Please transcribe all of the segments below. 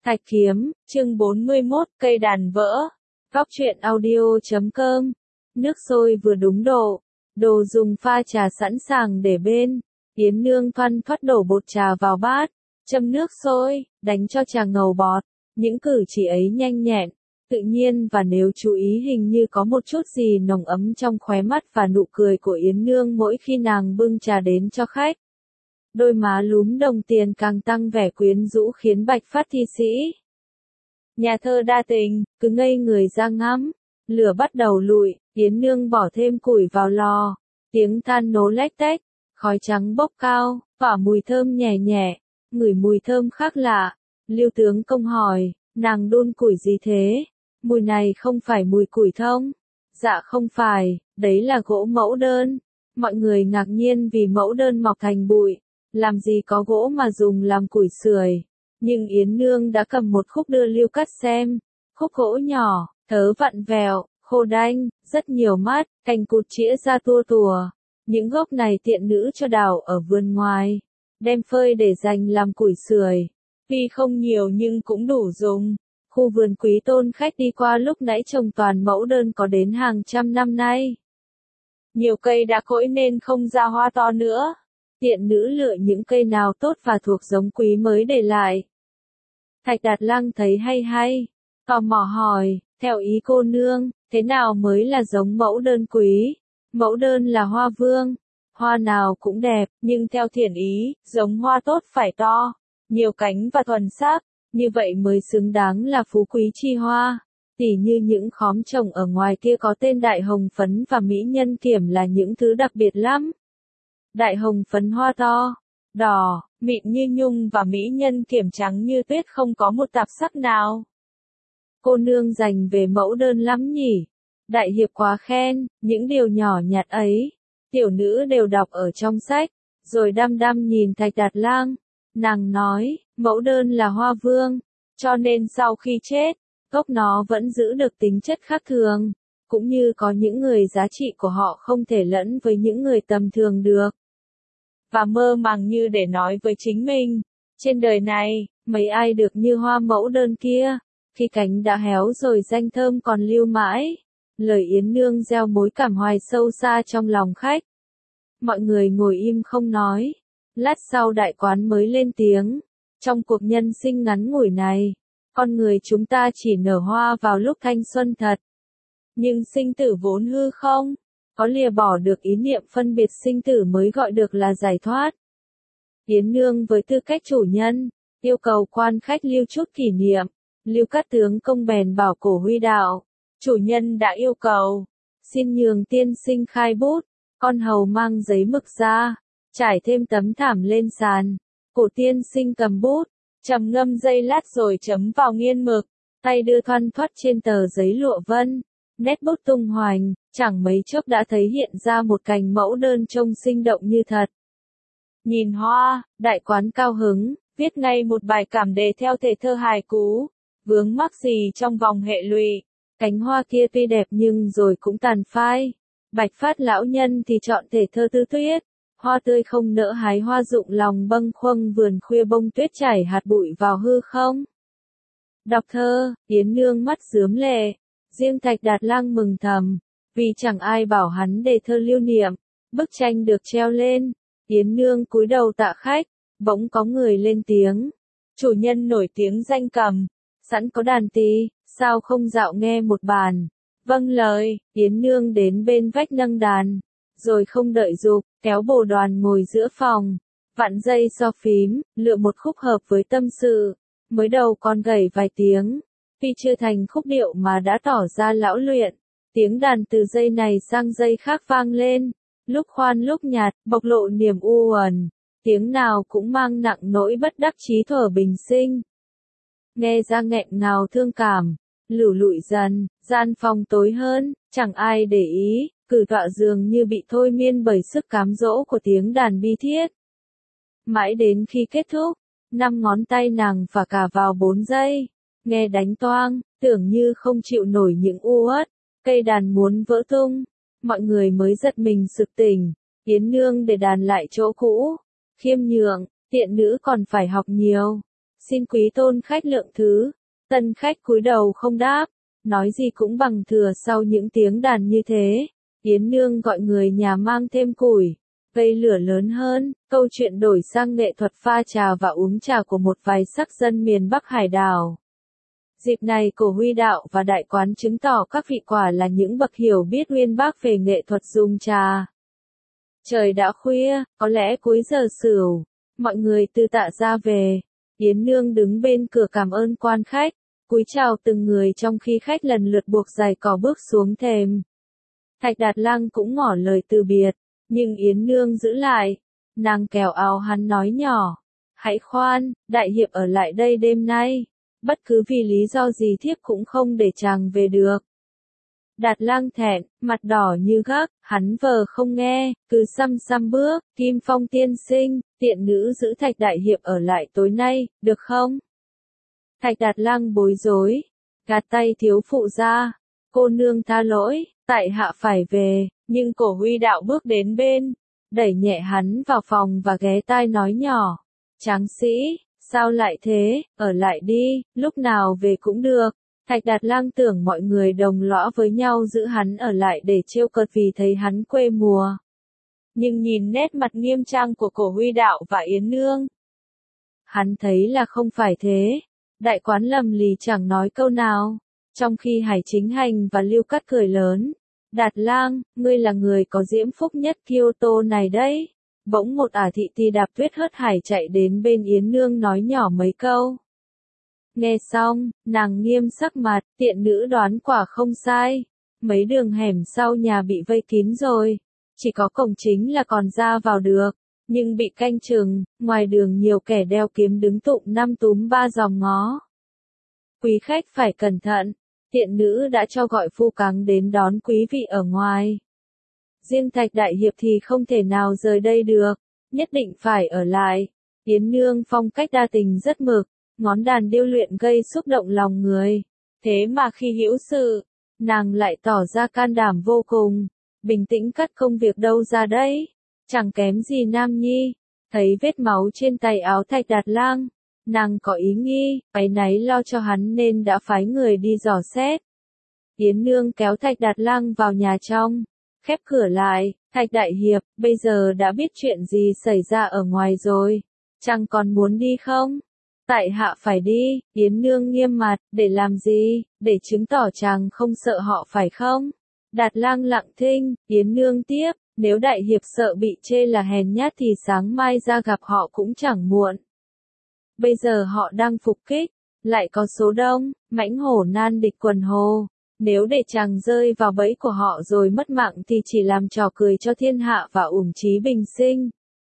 Thạch Kiếm, chương 41, cây đàn vỡ. Góc truyện audio.com. Nước sôi vừa đúng độ. Đồ dùng pha trà sẵn sàng để bên. Yến Nương thoăn thoắt đổ bột trà vào bát. Châm nước sôi, đánh cho trà ngầu bọt. Những cử chỉ ấy nhanh nhẹn, tự nhiên và nếu chú ý hình như có một chút gì nồng ấm trong khóe mắt và nụ cười của Yến Nương mỗi khi nàng bưng trà đến cho khách. Đôi má lúm đồng tiền càng tăng vẻ quyến rũ khiến Bạch Phát thi sĩ nhà thơ đa tình, cứ ngây người ra ngắm. Lửa bắt đầu lụi, Yến Nương bỏ thêm củi vào lò. Tiếng than nổ lách tách, khói trắng bốc cao, tỏa mùi thơm nhẹ nhẹ, ngửi mùi thơm khác lạ. Lưu tướng công hỏi, nàng đun củi gì thế? Mùi này không phải mùi củi thông. Dạ không phải, đấy là gỗ mẫu đơn. Mọi người ngạc nhiên vì mẫu đơn mọc thành bụi. Làm gì có gỗ mà dùng làm củi sưởi. Nhưng Yến Nương đã cầm một khúc đưa Lưu Cắt xem. Khúc gỗ nhỏ, thớ vặn vẹo, khô đanh, rất nhiều mắt, cành cụt chĩa ra tua tùa. Những gốc này tiện nữ cho đào ở vườn ngoài. Đem phơi để dành làm củi sưởi. Tuy không nhiều nhưng cũng đủ dùng. Khu vườn Quý Tôn khách đi qua lúc nãy trồng toàn mẫu đơn có đến hàng trăm năm nay. Nhiều cây đã cỗi nên không ra hoa to nữa. Tiện nữ lựa những cây nào tốt và thuộc giống quý mới để lại. Thạch Đạt Lăng thấy hay, tò mò hỏi, theo ý cô nương, thế nào mới là giống mẫu đơn quý? Mẫu đơn là hoa vương, hoa nào cũng đẹp, nhưng theo thiện ý, giống hoa tốt phải to, nhiều cánh và thuần sắc, như vậy mới xứng đáng là phú quý chi hoa. Tỉ như những khóm trồng ở ngoài kia có tên đại hồng phấn và mỹ nhân kiểm là những thứ đặc biệt lắm. Đại hồng phấn hoa to, đỏ, mịn như nhung và mỹ nhân kiểm trắng như tuyết không có một tạp sắc nào. Cô nương dành về mẫu đơn lắm nhỉ? Đại hiệp quá khen, những điều nhỏ nhặt ấy, tiểu nữ đều đọc ở trong sách, rồi đăm đăm nhìn Thạch Đạt Lang. Nàng nói, mẫu đơn là hoa vương, cho nên sau khi chết, gốc nó vẫn giữ được tính chất khác thường, cũng như có những người giá trị của họ không thể lẫn với những người tầm thường được. Và mơ màng như để nói với chính mình, trên đời này, mấy ai được như hoa mẫu đơn kia, khi cánh đã héo rồi danh thơm còn lưu mãi. Lời Yến Nương gieo mối cảm hoài sâu xa trong lòng khách. Mọi người ngồi im không nói. Lát sau đại quán mới lên tiếng. Trong cuộc nhân sinh ngắn ngủi này, con người chúng ta chỉ nở hoa vào lúc thanh xuân thật. Nhưng sinh tử vốn hư không, có lìa bỏ được ý niệm phân biệt sinh tử mới gọi được là giải thoát. Yến Nương với tư cách chủ nhân, yêu cầu quan khách lưu chút kỷ niệm. Lưu Cát tướng công bèn bảo cổ huy đạo. Chủ nhân đã yêu cầu, xin nhường tiên sinh khai bút. Con hầu mang giấy mực ra, trải thêm tấm thảm lên sàn. Cổ tiên sinh cầm bút, trầm ngâm giây lát rồi chấm vào nghiên mực, tay đưa thoăn thoắt trên tờ giấy lụa vân. Nét bút tung hoành, chẳng mấy chốc đã thấy hiện ra một cành mẫu đơn trông sinh động như thật. Nhìn hoa, đại quán cao hứng, viết ngay một bài cảm đề theo thể thơ hài cú. Vướng mắc gì trong vòng hệ lụy, cánh hoa kia tuy đẹp nhưng rồi cũng tàn phai. Bạch Phát lão nhân thì chọn thể thơ Tư Tuyết. Hoa tươi không nỡ hái hoa rụng lòng bâng khuâng vườn khuya bông tuyết chảy hạt bụi vào hư không. Đọc thơ, Yến Nương mắt rướm lệ. Riêng Thạch Đạt Lang mừng thầm, vì chẳng ai bảo hắn đề thơ lưu niệm. Bức tranh được treo lên, Yến Nương cúi đầu tạ khách, bỗng có người lên tiếng. Chủ nhân nổi tiếng danh cầm, sẵn có đàn tỳ, sao không dạo nghe một bàn. Vâng lời, Yến Nương đến bên vách nâng đàn, rồi không đợi giục, kéo bồ đoàn ngồi giữa phòng, vặn dây so phím, lựa một khúc hợp với tâm sự. Mới đầu còn gảy vài tiếng, tuy chưa thành khúc điệu mà đã tỏ ra lão luyện. Tiếng đàn từ dây này sang dây khác vang lên, lúc khoan lúc nhạt, bộc lộ niềm u uẩn. Tiếng nào cũng mang nặng nỗi bất đắc chí thuở bình sinh. Nghe ra nghẹn ngào thương cảm, lửu lụi dần, gian phòng tối hơn, chẳng ai để ý, cử tọa dường như bị thôi miên bởi sức cám dỗ của tiếng đàn bi thiết. Mãi đến khi kết thúc, 5 ngón tay nàng phả cả vào 4 giây, nghe đánh toang, tưởng như không chịu nổi những u uất, cây đàn muốn vỡ tung, mọi người mới giật mình sực tỉnh. Yến Nương để đàn lại chỗ cũ, khiêm nhượng, tiện nữ còn phải học nhiều. Xin quý tôn khách lượng thứ. Tân khách cúi đầu không đáp, nói gì cũng bằng thừa sau những tiếng đàn như thế. Yến Nương gọi người nhà mang thêm củi, gây lửa lớn hơn, câu chuyện đổi sang nghệ thuật pha trà và uống trà của một vài sắc dân miền Bắc Hải đảo. Dịp này Cổ Huy Đạo và Đại Quán chứng tỏ các vị quả là những bậc hiểu biết uyên bác về nghệ thuật dùng trà. Trời đã khuya, có lẽ cuối giờ sửu, mọi người từ Tạ ra về. Yến Nương đứng bên cửa cảm ơn quan khách, cúi chào từng người trong khi khách lần lượt buộc giày cỏ bước xuống thềm. Thạch Đạt Lang cũng ngỏ lời từ biệt, nhưng Yến Nương giữ lại. Nàng kéo áo hắn nói nhỏ, hãy khoan, đại hiệp ở lại đây đêm nay. Bất cứ vì lý do gì thiếp cũng không để chàng về được. Đạt Lang thẹn, mặt đỏ như gác, hắn vờ không nghe, cứ xăm bước, Kim Phong tiên sinh, tiện nữ giữ Thạch đại hiệp ở lại tối nay, được không? Thạch Đạt Lang bối rối, gạt tay thiếu phụ ra, cô nương tha lỗi, tại hạ phải về, nhưng Cổ Huy Đạo bước đến bên, đẩy nhẹ hắn vào phòng và ghé tai nói nhỏ, tráng sĩ, sao lại thế, ở lại đi, lúc nào về cũng được. Thạch Đạt Lang tưởng mọi người đồng lõa với nhau giữ hắn ở lại để trêu cợt vì thấy hắn quê mùa. Nhưng nhìn nét mặt nghiêm trang của Cổ Huy Đạo và Yến Nương, hắn thấy là không phải thế. Đại Quán lầm lì chẳng nói câu nào, trong khi Hải Chính Hành và Lưu Cát cười lớn. Đạt Lang, ngươi là người có diễm phúc nhất Kyoto này đấy. Bỗng một ả thị tỳ đạp tuyết hớt hải chạy đến bên Yến Nương nói nhỏ mấy câu. Nghe xong, nàng nghiêm sắc mặt, tiện nữ đoán quả không sai. Mấy đường hẻm sau nhà bị vây kín rồi. Chỉ có cổng chính là còn ra vào được. Nhưng bị canh chừng, ngoài đường nhiều kẻ đeo kiếm đứng tụng năm túm ba dòng ngó. Quý khách phải cẩn thận, tiện nữ đã cho gọi phu cáng đến đón quý vị ở ngoài. Riêng Thạch đại hiệp thì không thể nào rời đây được, nhất định phải ở lại. Yến Nương phong cách đa tình rất mực, ngón đàn điêu luyện gây xúc động lòng người. Thế mà khi hữu sự, nàng lại tỏ ra can đảm vô cùng, bình tĩnh cắt công việc đâu ra đấy, chẳng kém gì Nam Nhi. Thấy vết máu trên tay áo Thạch Đạt Lang, nàng có ý nghi, áy náy lo cho hắn nên đã phái người đi dò xét. Yến Nương kéo Thạch Đạt Lang vào nhà trong, khép cửa lại. Thạch đại hiệp, bây giờ đã biết chuyện gì xảy ra ở ngoài rồi, chàng còn muốn đi không? Tại hạ phải đi. Yến Nương nghiêm mặt, để làm gì, để chứng tỏ chàng không sợ họ phải không? Đạt Lang lặng thinh. Yến Nương tiếp, nếu đại hiệp sợ bị chê là hèn nhát thì sáng mai ra gặp họ cũng chẳng muộn. Bây giờ họ đang phục kích, lại có số đông, mãnh hổ nan địch quần hồ. Nếu để chàng rơi vào bẫy của họ rồi mất mạng thì chỉ làm trò cười cho thiên hạ và uổng chí bình sinh.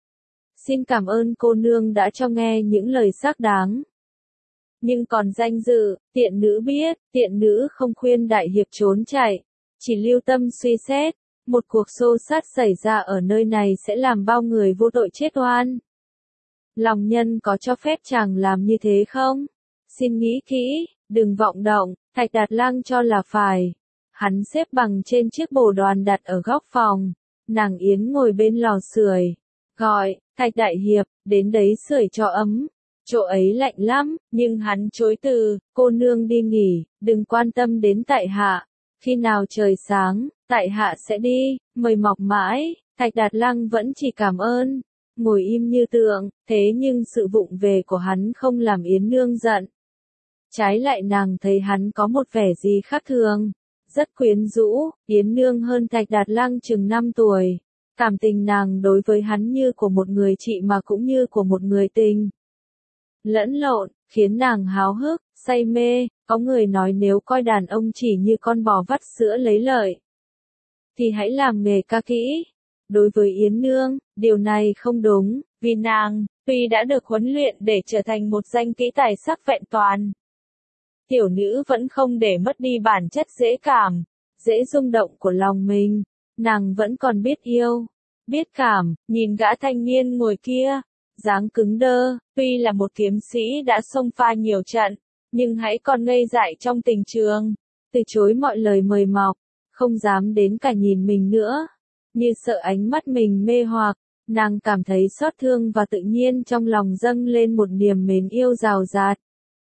Xin cảm ơn cô nương đã cho nghe những lời xác đáng. Nhưng còn danh dự, tiện nữ biết, tiện nữ không khuyên đại hiệp trốn chạy, chỉ lưu tâm suy xét, một cuộc xô xát xảy ra ở nơi này sẽ làm bao người vô tội chết oan. Lòng nhân có cho phép chàng làm như thế không? Xin nghĩ kỹ, đừng vọng động. Thạch Đạt Lang cho là phải. Hắn xếp bằng trên chiếc bồ đoàn đặt ở góc phòng. Nàng Yến ngồi bên lò sưởi, gọi, Thạch đại hiệp, đến đấy sưởi cho ấm. Chỗ ấy lạnh lắm, nhưng hắn chối từ, cô nương đi nghỉ, đừng quan tâm đến tại hạ. Khi nào trời sáng, tại hạ sẽ đi, mời mọc mãi. Thạch Đạt Lang vẫn chỉ cảm ơn, ngồi im như tượng, thế nhưng sự vụng về của hắn không làm Yến Nương giận. Trái lại nàng thấy hắn có một vẻ gì khác thường, rất quyến rũ. Yến Nương hơn Thạch Đạt Lang chừng 5 tuổi. Cảm tình nàng đối với hắn như của một người chị mà cũng như của một người tình. Lẫn lộn, khiến nàng háo hức, say mê. Có người nói nếu coi đàn ông chỉ như con bò vắt sữa lấy lợi, thì hãy làm nghề ca kỹ. Đối với Yến Nương, điều này không đúng, vì nàng, tuy đã được huấn luyện để trở thành một danh kỹ tài sắc vẹn toàn, tiểu nữ vẫn không để mất đi bản chất dễ cảm, dễ rung động của lòng mình. Nàng vẫn còn biết yêu, biết cảm. Nhìn gã thanh niên ngồi kia, dáng cứng đơ, tuy là một kiếm sĩ đã xông pha nhiều trận, nhưng hãy còn ngây dại trong tình trường, từ chối mọi lời mời mọc, không dám đến cả nhìn mình nữa, như sợ ánh mắt mình mê hoặc. Nàng cảm thấy xót thương và tự nhiên trong lòng dâng lên một niềm mến yêu rào rạt.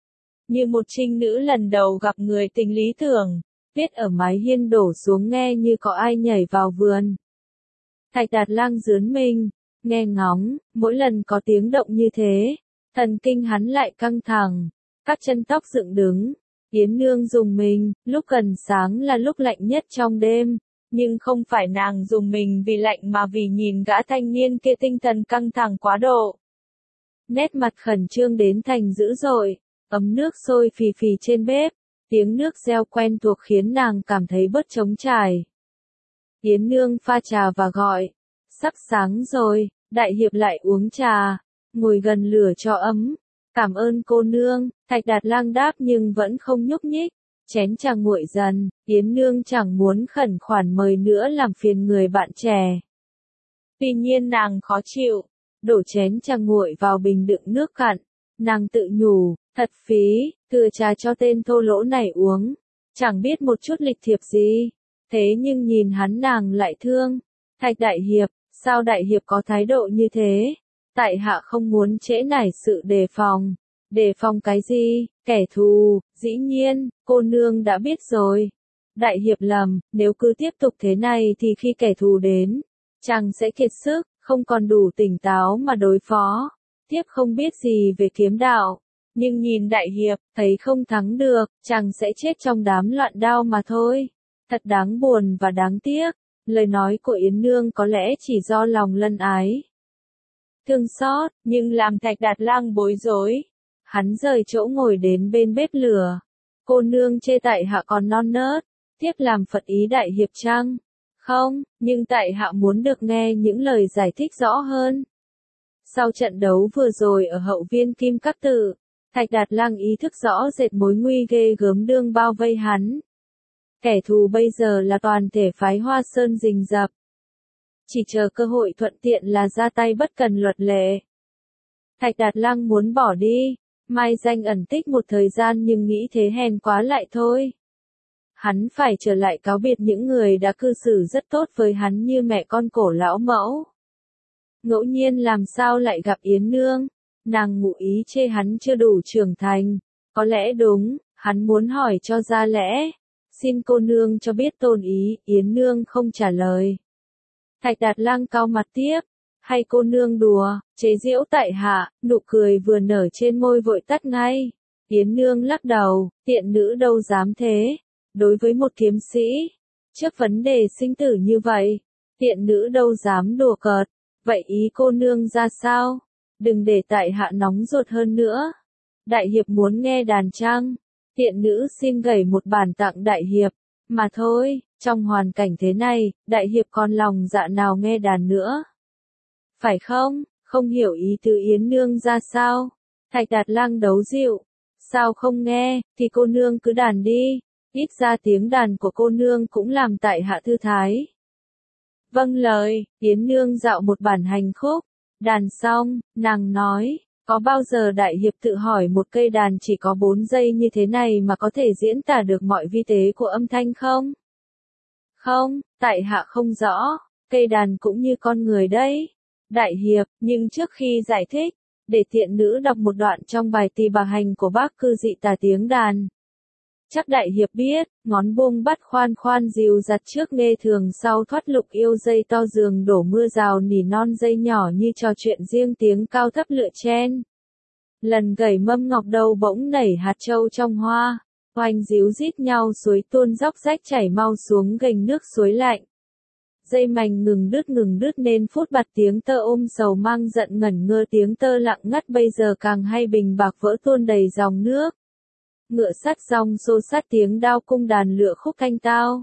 Như một trinh nữ lần đầu gặp người tình lý tưởng, tuyết ở mái hiên đổ xuống nghe như có ai nhảy vào vườn. Thạch Đạt Lang rướn mình, nghe ngóng, mỗi lần có tiếng động như thế, thần kinh hắn lại căng thẳng, các chân tóc dựng đứng. Yến Nương dùng mình, lúc gần sáng là lúc lạnh nhất trong đêm, nhưng không phải nàng dùng mình vì lạnh mà vì nhìn gã thanh niên kia tinh thần căng thẳng quá độ. Nét mặt khẩn trương đến thành dữ dội, ấm nước sôi phì phì trên bếp, tiếng nước reo quen thuộc khiến nàng cảm thấy bớt trống trải. Yến Nương pha trà và gọi, sắp sáng rồi, đại hiệp lại uống trà, ngồi gần lửa cho ấm. Cảm ơn cô nương, Thạch Đạt Lang đáp nhưng vẫn không nhúc nhích. Chén trà nguội dần, Yến Nương chẳng muốn khẩn khoản mời nữa làm phiền người bạn trẻ. Tuy nhiên nàng khó chịu, đổ chén trà nguội vào bình đựng nước cạn. Nàng tự nhủ, thật phí, thừa trà cho tên thô lỗ này uống. Chẳng biết một chút lịch thiệp gì. Thế nhưng nhìn hắn nàng lại thương. Thạch đại hiệp, sao đại hiệp có thái độ như thế? Tại hạ không muốn trễ nải sự đề phòng. Đề phòng cái gì? Kẻ thù, dĩ nhiên, cô nương đã biết rồi. Đại hiệp lầm, nếu cứ tiếp tục thế này thì khi kẻ thù đến, chàng sẽ kiệt sức, không còn đủ tỉnh táo mà đối phó. Tiếp không biết gì về kiếm đạo, nhưng nhìn đại hiệp, thấy không thắng được, chàng sẽ chết trong đám loạn đao mà thôi. Thật đáng buồn và đáng tiếc, lời nói của Yến Nương có lẽ chỉ do lòng lân ái. Thương xót, nhưng làm Thạch Đạt Lang bối rối. Hắn rời chỗ ngồi đến bên bếp lửa. Cô nương chê tại hạ còn non nớt, tiếp làm phật ý đại hiệp chăng? Không, nhưng tại hạ muốn được nghe những lời giải thích rõ hơn. Sau trận đấu vừa rồi ở hậu viên Kim Các Tự, Thạch Đạt Lang ý thức rõ rệt mối nguy ghê gớm đương bao vây hắn. Kẻ thù bây giờ là toàn thể phái Hoa Sơn rình rập. Chỉ chờ cơ hội thuận tiện là ra tay bất cần luật lệ. Thạch Đạt Lang muốn bỏ đi, mai danh ẩn tích một thời gian nhưng nghĩ thế hèn quá lại thôi. Hắn phải trở lại cáo biệt những người đã cư xử rất tốt với hắn như mẹ con Cổ lão mẫu. Ngẫu nhiên làm sao lại gặp Yến Nương, nàng ngụ ý chê hắn chưa đủ trưởng thành, có lẽ đúng, hắn muốn hỏi cho ra lẽ. Xin cô nương cho biết tôn ý, Yến Nương không trả lời. Thạch Đạt Lang cau mặt tiếp, hay cô nương đùa, chế giễu tại hạ, nụ cười vừa nở trên môi vội tắt ngay. Yến Nương lắc đầu, tiện nữ đâu dám thế. Đối với một kiếm sĩ, trước vấn đề sinh tử như vậy, tiện nữ đâu dám đùa cợt. Vậy ý cô nương ra sao? Đừng để tại hạ nóng ruột hơn nữa. Đại hiệp muốn nghe đàn chăng? Tiện nữ xin gảy một bản tặng đại hiệp. Mà thôi, trong hoàn cảnh thế này, đại hiệp còn lòng dạ nào nghe đàn nữa. Phải không? Không hiểu ý tứ Yến Nương ra sao? Thạch Đạt Lang đấu dịu. Sao không nghe, thì cô nương cứ đàn đi. Ít ra tiếng đàn của cô nương cũng làm tại hạ thư thái. Vâng lời, Yến Nương dạo một bản hành khúc. Đàn xong, nàng nói, có bao giờ đại hiệp tự hỏi một cây đàn chỉ có 4 giây như thế này mà có thể diễn tả được mọi vi tế của âm thanh không? Không, tại hạ không rõ, cây đàn cũng như con người đấy. Đại hiệp, nhưng trước khi giải thích, để tiện nữ đọc một đoạn trong bài tỳ bà hành của bác cư dị tả tiếng đàn. Chắc đại hiệp biết, ngón buông bắt khoan khoan dìu giặt trước nghe thường sau thoát lục yêu dây to giường đổ mưa rào nỉ non dây nhỏ như trò chuyện riêng tiếng cao thấp lựa chen. Lần gảy mâm ngọc đầu bỗng nảy hạt châu trong hoa, oanh díu rít nhau suối tuôn dốc rách chảy mau xuống gành nước suối lạnh. Dây mành ngừng đứt nên phút bạt tiếng tơ ôm sầu mang giận ngẩn ngơ tiếng tơ lặng ngắt bây giờ càng hay bình bạc vỡ tuôn đầy dòng nước. Ngựa sắt rong xô sát tiếng đao cung đàn lựa khúc thanh tao.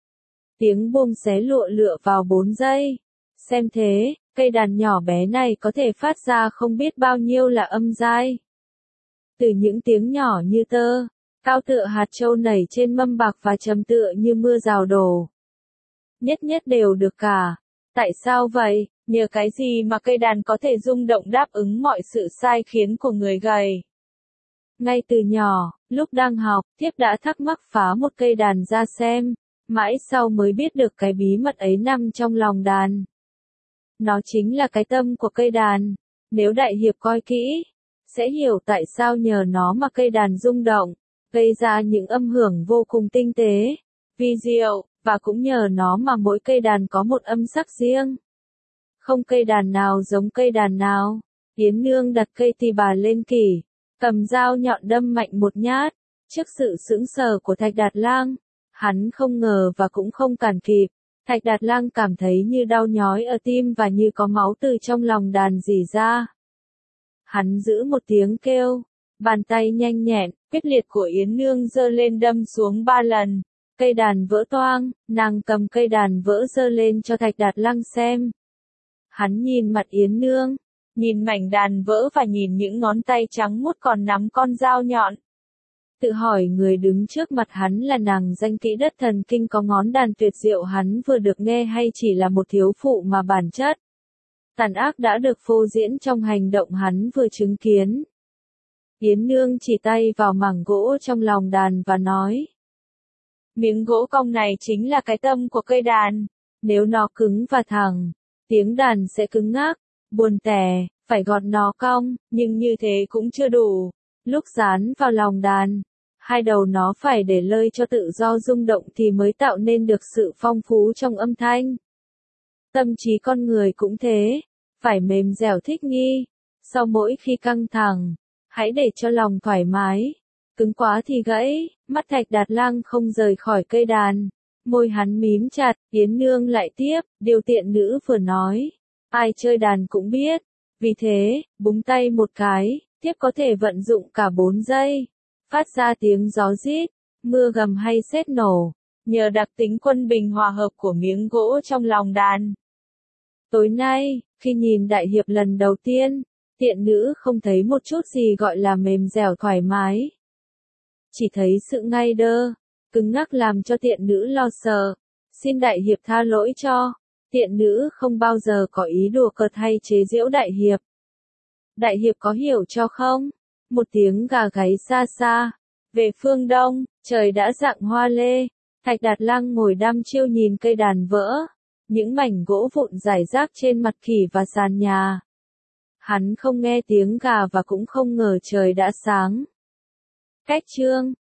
Tiếng buông xé lụa lựa vào 4 giây. Xem thế, cây đàn nhỏ bé này có thể phát ra không biết bao nhiêu là âm giai. Từ những tiếng nhỏ như tơ, cao tựa hạt châu nảy trên mâm bạc và trầm tựa như mưa rào đổ. Nhất nhất đều được cả. Tại sao vậy? Nhờ cái gì mà cây đàn có thể rung động đáp ứng mọi sự sai khiến của người gầy? Ngay từ nhỏ, lúc đang học, thiếp đã thắc mắc phá một cây đàn ra xem, mãi sau mới biết được cái bí mật ấy nằm trong lòng đàn. Nó chính là cái tâm của cây đàn. Nếu đại hiệp coi kỹ, sẽ hiểu tại sao nhờ nó mà cây đàn rung động, gây ra những âm hưởng vô cùng tinh tế, vi diệu, và cũng nhờ nó mà mỗi cây đàn có một âm sắc riêng. Không cây đàn nào giống cây đàn nào. Yến Nương đặt cây tỳ bà lên kỷ, cầm dao nhọn đâm mạnh một nhát. Trước sự sững sờ của Thạch Đạt Lang, hắn không ngờ và cũng không cản kịp. Thạch Đạt Lang cảm thấy như đau nhói ở tim và như có máu từ trong lòng đàn rỉ ra. Hắn giữ một tiếng kêu, bàn tay nhanh nhẹn, quyết liệt của Yến Nương giơ lên đâm xuống 3 lần. Cây đàn vỡ toang, nàng cầm cây đàn vỡ giơ lên cho Thạch Đạt Lang xem. Hắn nhìn mặt Yến Nương, nhìn mảnh đàn vỡ và nhìn những ngón tay trắng muốt còn nắm con dao nhọn. Tự hỏi người đứng trước mặt hắn là nàng danh kỹ đất thần kinh có ngón đàn tuyệt diệu hắn vừa được nghe hay chỉ là một thiếu phụ mà bản chất tàn ác đã được phô diễn trong hành động hắn vừa chứng kiến. Yến Nương chỉ tay vào mảng gỗ trong lòng đàn và nói. Miếng gỗ cong này chính là cái tâm của cây đàn. Nếu nó cứng và thẳng, tiếng đàn sẽ cứng ngắc, buồn tẻ, phải gọt nó cong, nhưng như thế cũng chưa đủ. Lúc dán vào lòng đàn, hai đầu nó phải để lơi cho tự do rung động thì mới tạo nên được sự phong phú trong âm thanh. Tâm trí con người cũng thế, phải mềm dẻo thích nghi. Sau mỗi khi căng thẳng, hãy để cho lòng thoải mái. Cứng quá thì gãy. Mắt Thạch Đạt Lang không rời khỏi cây đàn. Môi hắn mím chặt. Yến Nương lại tiếp, điều tiện nữ vừa nói. Ai chơi đàn cũng biết. Vì thế, búng tay một cái, tiếp có thể vận dụng cả 4 giây. Phát ra tiếng gió rít, mưa gầm hay sét nổ. Nhờ đặc tính quân bình hòa hợp của miếng gỗ trong lòng đàn. Tối nay, khi nhìn đại hiệp lần đầu tiên, tiện nữ không thấy một chút gì gọi là mềm dẻo thoải mái. Chỉ thấy sự ngay đơ, cứng ngắc làm cho tiện nữ lo sợ. Xin đại hiệp tha lỗi cho. Tiện nữ không bao giờ có ý đùa cợt hay chế giễu đại hiệp. Đại hiệp có hiểu cho không? Một tiếng gà gáy xa xa. Về phương đông, trời đã rạng hoa lê. Thạch Đạt Lang ngồi đăm chiêu nhìn cây đàn vỡ. Những mảnh gỗ vụn rải rác trên mặt khỉ và sàn nhà. Hắn không nghe tiếng gà và cũng không ngờ trời đã sáng. Cách chương